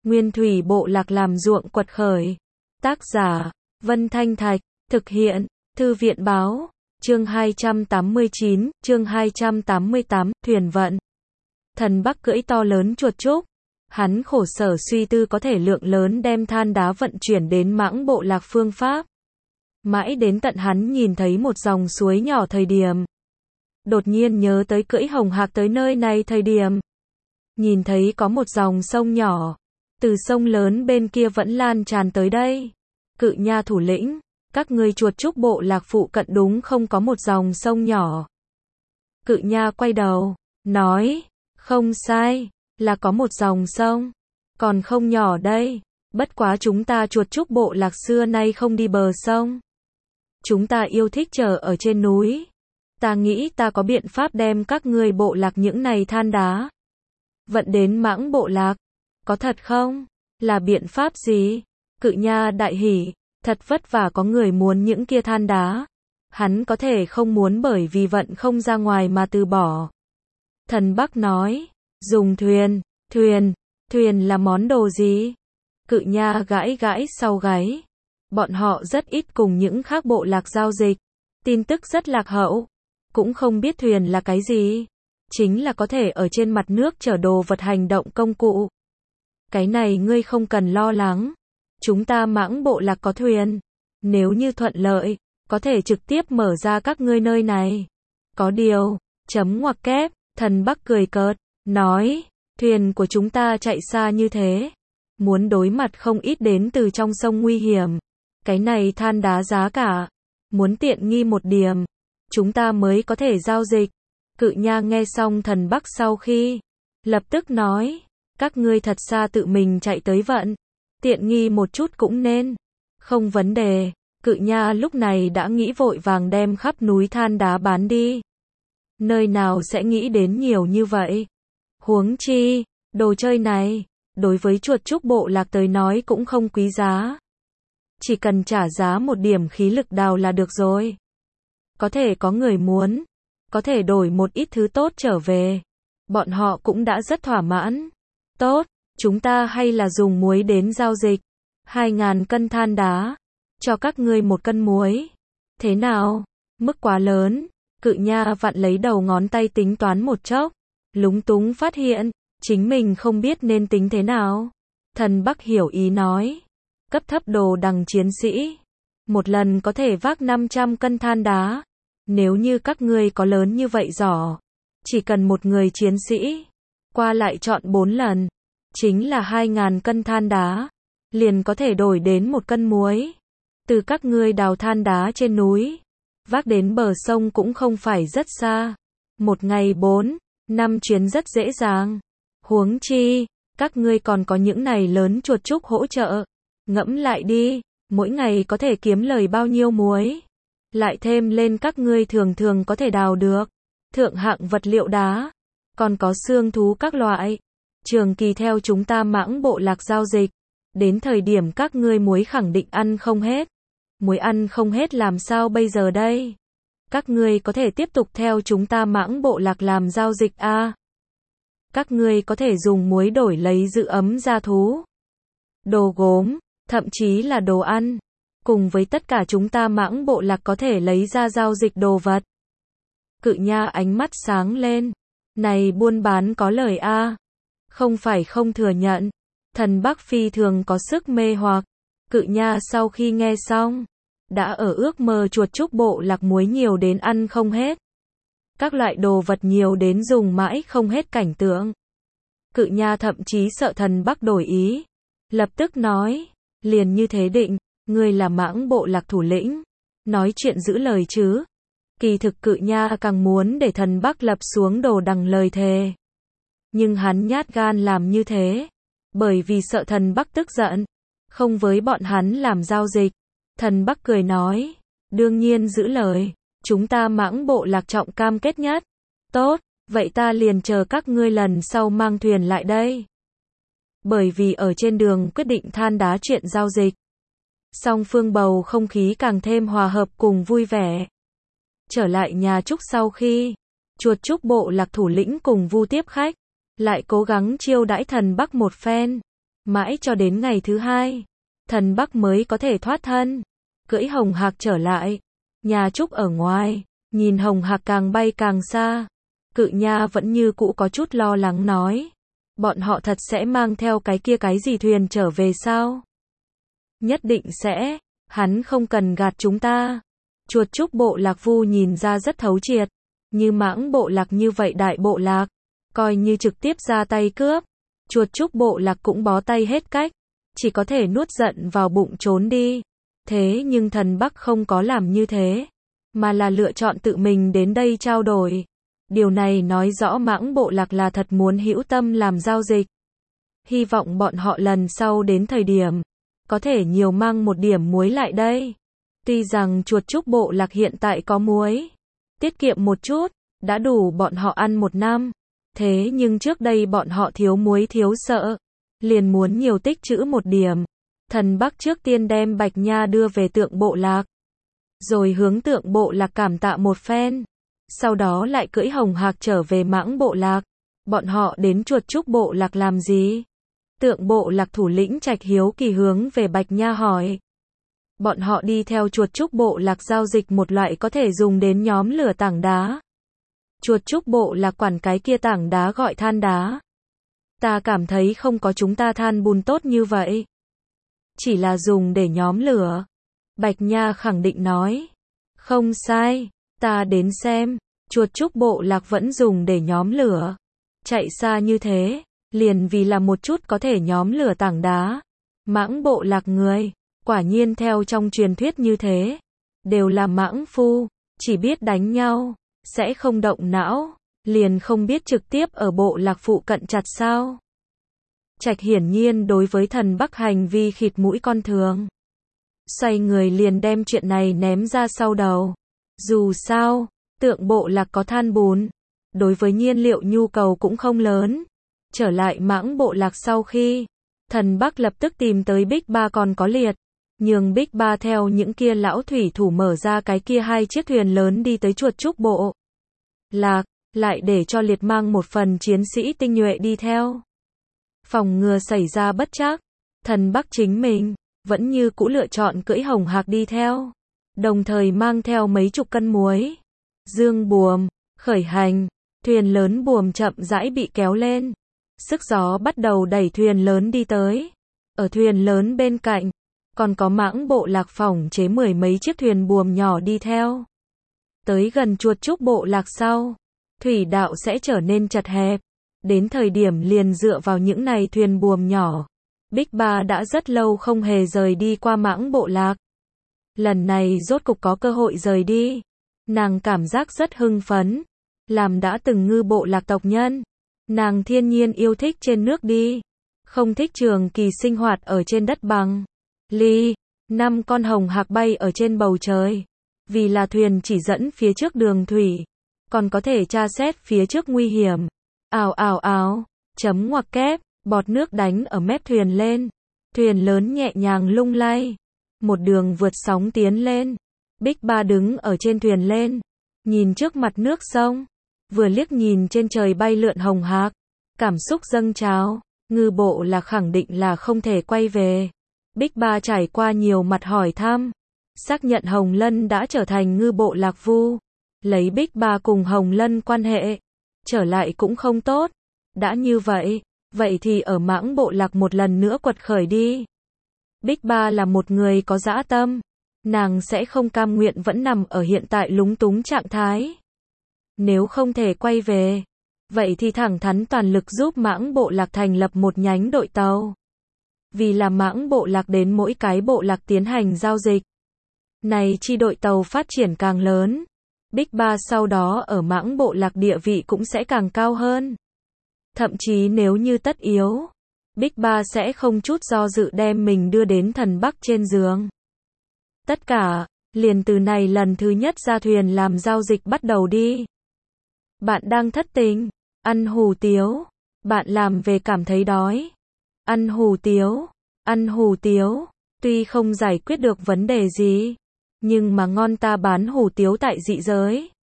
Nguyên thủy bộ lạc làm ruộng quật khởi. Tác giả, Vân Thanh Thạch, thực hiện, Thư viện báo, chương 289, chương 288, thuyền vận. Thần Bắc cưỡi to lớn chuột trúc. Hắn khổ sở suy tư có thể lượng lớn đem than đá vận chuyển đến Mãng bộ lạc phương pháp. Mãi đến tận hắn nhìn thấy một dòng suối nhỏ thời điểm. Đột nhiên nhớ tới cưỡi hồng hạc tới nơi này thời điểm. Nhìn thấy có một dòng sông nhỏ. Từ sông lớn bên kia vẫn lan tràn tới đây. Cự Nha thủ lĩnh, các ngươi chuột trúc bộ lạc phụ cận đúng không có một dòng sông nhỏ. Cự Nha quay đầu, nói, không sai, là có một dòng sông, còn không nhỏ đây, bất quá chúng ta chuột trúc bộ lạc xưa nay không đi bờ sông. Chúng ta yêu thích chờ ở trên núi. Ta nghĩ ta có biện pháp đem các ngươi bộ lạc những này than đá vận đến Mãng bộ lạc. Có thật không? Là biện pháp gì? Cự Nha đại hỉ, thật vất vả có người muốn những kia than đá. Hắn có thể không muốn bởi vì vận không ra ngoài mà từ bỏ. Thần Bắc nói, dùng thuyền, thuyền là món đồ gì? Cự Nha gãi gãi sau gáy. Bọn họ rất ít cùng những khác bộ lạc giao dịch, tin tức rất lạc hậu, cũng không biết thuyền là cái gì. Chính là có thể ở trên mặt nước chở đồ vật hành động công cụ. Cái này ngươi không cần lo lắng. Chúng ta Mãng bộ lạc có thuyền. Nếu như thuận lợi, có thể trực tiếp mở ra các ngươi nơi này. Có điều, chấm ngoặc kép, Thần Bắc cười cợt, nói, thuyền của chúng ta chạy xa như thế. Muốn đối mặt không ít đến từ trong sông nguy hiểm. Cái này than đá giá cả. Muốn tiện nghi một điểm. Chúng ta mới có thể giao dịch. Cự Nha nghe xong Thần Bắc sau khi. Lập tức nói. Các ngươi thật xa tự mình chạy tới vận. Tiện nghi một chút cũng nên. Không vấn đề. Cự Nha lúc này đã nghĩ vội vàng đem khắp núi than đá bán đi. Nơi nào sẽ nghĩ đến nhiều như vậy. Huống chi, đồ chơi này, đối với chuột trúc bộ lạc tới nói cũng không quý giá. Chỉ cần trả giá một điểm khí lực đào là được rồi. Có thể có người muốn. Có thể đổi một ít thứ tốt trở về. Bọn họ cũng đã rất thỏa mãn. Tốt, chúng ta hay là dùng muối đến giao dịch. 2.000 cân than đá. Cho các ngươi 1 cân muối. Thế nào? Mức quá lớn. Cự Nha vặn lấy đầu ngón tay tính toán một chốc. Lúng túng phát hiện. Chính mình không biết nên tính thế nào. Thần Bắc hiểu ý nói. Cấp thấp đồ đằng chiến sĩ. Một lần có thể vác 500 cân than đá. Nếu như các ngươi có lớn như vậy giỏ. Chỉ cần một người chiến sĩ. Qua lại chọn 4 lần. Chính là 2.000 cân than đá. Liền có thể đổi đến 1 cân muối. Từ các ngươi đào than đá trên núi. Vác đến bờ sông cũng không phải rất xa. Một ngày 4-5 chuyến rất dễ dàng. Huống chi, các ngươi còn có những này lớn chuột trúc hỗ trợ. Ngẫm lại đi, mỗi ngày có thể kiếm lời bao nhiêu muối. Lại thêm lên các ngươi thường thường có thể đào được. Thượng hạng vật liệu đá. Còn có xương thú các loại. Trường kỳ theo chúng ta Mãng bộ lạc giao dịch. Đến thời điểm các ngươi muối khẳng định ăn không hết. Muối ăn không hết làm sao bây giờ đây? Các ngươi có thể tiếp tục theo chúng ta Mãng bộ lạc làm giao dịch a. Các ngươi có thể dùng muối đổi lấy giữ ấm gia thú. Đồ gốm, thậm chí là đồ ăn. Cùng với tất cả chúng ta Mãng bộ lạc có thể lấy ra giao dịch đồ vật. Cự Nha ánh mắt sáng lên. Này buôn bán có lời a. Không phải không thừa nhận. Thần Bắc phi thường có sức mê hoặc. Cự Nha sau khi nghe xong. Đã ở ước mơ chuột trúc bộ lạc muối nhiều đến ăn không hết. Các loại đồ vật nhiều đến dùng mãi không hết cảnh tượng. Cự Nha thậm chí sợ Thần Bắc đổi ý. Lập tức nói. Liền như thế định. Ngươi là Mãng bộ lạc thủ lĩnh. Nói chuyện giữ lời chứ. Kỳ thực Cự Nha càng muốn để Thần Bắc lập xuống đồ đằng lời thề. Nhưng hắn nhát gan làm như thế. Bởi vì sợ Thần Bắc tức giận. Không với bọn hắn làm giao dịch. Thần Bắc cười nói. Đương nhiên giữ lời. Chúng ta Mãng bộ lạc trọng cam kết nhất. Tốt, vậy ta liền chờ các ngươi lần sau mang thuyền lại đây. Bởi vì ở trên đường quyết định than đá chuyện giao dịch. Song phương bầu không khí càng thêm hòa hợp cùng vui vẻ. Trở lại nhà Trúc sau khi. Chuột Trúc bộ lạc thủ lĩnh cùng Vu tiếp khách. Lại cố gắng chiêu đãi Thần Bắc một phen. Mãi cho đến ngày thứ hai, Thần Bắc mới có thể thoát thân, cưỡi hồng hạc trở lại. Nhà Trúc ở ngoài, nhìn hồng hạc càng bay càng xa. Cự Nha vẫn như cũ có chút lo lắng nói. Bọn họ thật sẽ mang theo cái kia cái gì thuyền trở về sao? Nhất định sẽ, hắn không cần gạt chúng ta. Chuột Trúc bộ lạc Vu nhìn ra rất thấu triệt. Như Mãng bộ lạc như vậy đại bộ lạc, coi như trực tiếp ra tay cướp. Chuột Trúc bộ lạc cũng bó tay hết cách, chỉ có thể nuốt giận vào bụng trốn đi. Thế nhưng Thần Bắc không có làm như thế, mà là lựa chọn tự mình đến đây trao đổi. Điều này nói rõ Mãng bộ lạc là thật muốn hữu tâm làm giao dịch. Hy vọng bọn họ lần sau đến thời điểm, có thể nhiều mang một điểm muối lại đây. Tuy rằng Chuột Trúc bộ lạc hiện tại có muối, tiết kiệm một chút, đã đủ bọn họ ăn một năm. Thế nhưng trước đây bọn họ thiếu muối thiếu sợ, liền muốn nhiều tích trữ một điểm. Thần Bắc trước tiên đem Bạch Nha đưa về Tượng bộ lạc, rồi hướng Tượng bộ lạc cảm tạ một phen. Sau đó lại cưỡi hồng hạc trở về Mãng bộ lạc. Bọn họ đến Chuột Trúc bộ lạc làm gì? Tượng bộ lạc thủ lĩnh Trạch hiếu kỳ hướng về Bạch Nha hỏi. Bọn họ đi theo Chuột Trúc bộ lạc giao dịch một loại có thể dùng đến nhóm lửa tảng đá. Chuột Trúc bộ lạc quản cái kia tảng đá gọi than đá. Ta cảm thấy không có chúng ta than bùn tốt như vậy. Chỉ là dùng để nhóm lửa. Bạch Nha khẳng định nói. Không sai, ta đến xem. Chuột Trúc bộ lạc vẫn dùng để nhóm lửa. Chạy xa như thế, liền vì là một chút có thể nhóm lửa tảng đá. Mãng bộ lạc người, quả nhiên theo trong truyền thuyết như thế. Đều là mãng phu, chỉ biết đánh nhau, sẽ không động não, liền không biết trực tiếp ở bộ lạc phụ cận chặt sao. Trạch hiển nhiên đối với Thần Bắc hành vi khịt mũi con thường. Xoay người liền đem chuyện này ném ra sau đầu. Dù sao, Tượng bộ lạc có than bùn, đối với nhiên liệu nhu cầu cũng không lớn. Trở lại Mãng bộ lạc sau khi, Thần Bắc lập tức tìm tới Bích Ba còn có Liệt. Nhường Bích Ba theo những kia lão thủy thủ mở ra cái kia 2 chiếc thuyền lớn đi tới Chuột Trúc bộ lạc, lại để cho Liệt mang một phần chiến sĩ tinh nhuệ đi theo. Phòng ngừa xảy ra bất trắc, Thần Bắc chính mình vẫn như cũ lựa chọn cưỡi hồng hạc đi theo, đồng thời mang theo mấy chục cân muối. Dương buồm khởi hành, thuyền lớn buồm chậm rãi bị kéo lên. Sức gió bắt đầu đẩy thuyền lớn đi tới. Ở thuyền lớn bên cạnh, còn có Mãng bộ lạc phòng chế 10 mấy chiếc thuyền buồm nhỏ đi theo. Tới gần Chuột Trúc bộ lạc sau, thủy đạo sẽ trở nên chật hẹp. Đến thời điểm liền dựa vào những này thuyền buồm nhỏ. Bích Ba đã rất lâu không hề rời đi qua Mãng bộ lạc. Lần này rốt cục có cơ hội rời đi. Nàng cảm giác rất hưng phấn. Làm đã từng ngư bộ lạc tộc nhân, nàng thiên nhiên yêu thích trên nước đi. Không thích trường kỳ sinh hoạt ở trên đất bằng. 5 con hồng hạc bay ở trên bầu trời. Vì là thuyền chỉ dẫn phía trước đường thủy. Còn có thể tra xét phía trước nguy hiểm. Ào ào ào, chấm ngoặc kép, bọt nước đánh ở mép thuyền lên. Thuyền lớn nhẹ nhàng lung lay. Một đường vượt sóng tiến lên. Bích Ba đứng ở trên thuyền lên. Nhìn trước mặt nước sông. Vừa liếc nhìn trên trời bay lượn hồng hạc. Cảm xúc dâng trào. Ngư bộ là khẳng định là không thể quay về. Bích Ba trải qua nhiều mặt hỏi thăm. Xác nhận Hồng Lân đã trở thành ngư bộ lạc Vu. Lấy Bích Ba cùng Hồng Lân quan hệ. Trở lại cũng không tốt. Đã như vậy, vậy thì ở Mãng bộ lạc một lần nữa quật khởi đi. Bích Ba là một người có dã tâm. Nàng sẽ không cam nguyện vẫn nằm ở hiện tại lúng túng trạng thái. Nếu không thể quay về, vậy thì thẳng thắn toàn lực giúp Mãng bộ lạc thành lập một nhánh đội tàu. Vì là Mãng bộ lạc đến mỗi cái bộ lạc tiến hành giao dịch. Này chi đội tàu phát triển càng lớn. Bích Ba sau đó ở Mãng bộ lạc địa vị cũng sẽ càng cao hơn. Thậm chí nếu như tất yếu, Bích Ba sẽ không chút do dự đem mình đưa đến Thần Bắc trên giường. Tất cả, liền từ này lần thứ nhất ra thuyền làm giao dịch bắt đầu đi. Bạn đang thất tình, ăn hủ tiếu, bạn làm về cảm thấy đói. Ăn hủ tiếu, tuy không giải quyết được vấn đề gì, nhưng mà ngon ta bán hủ tiếu tại dị giới.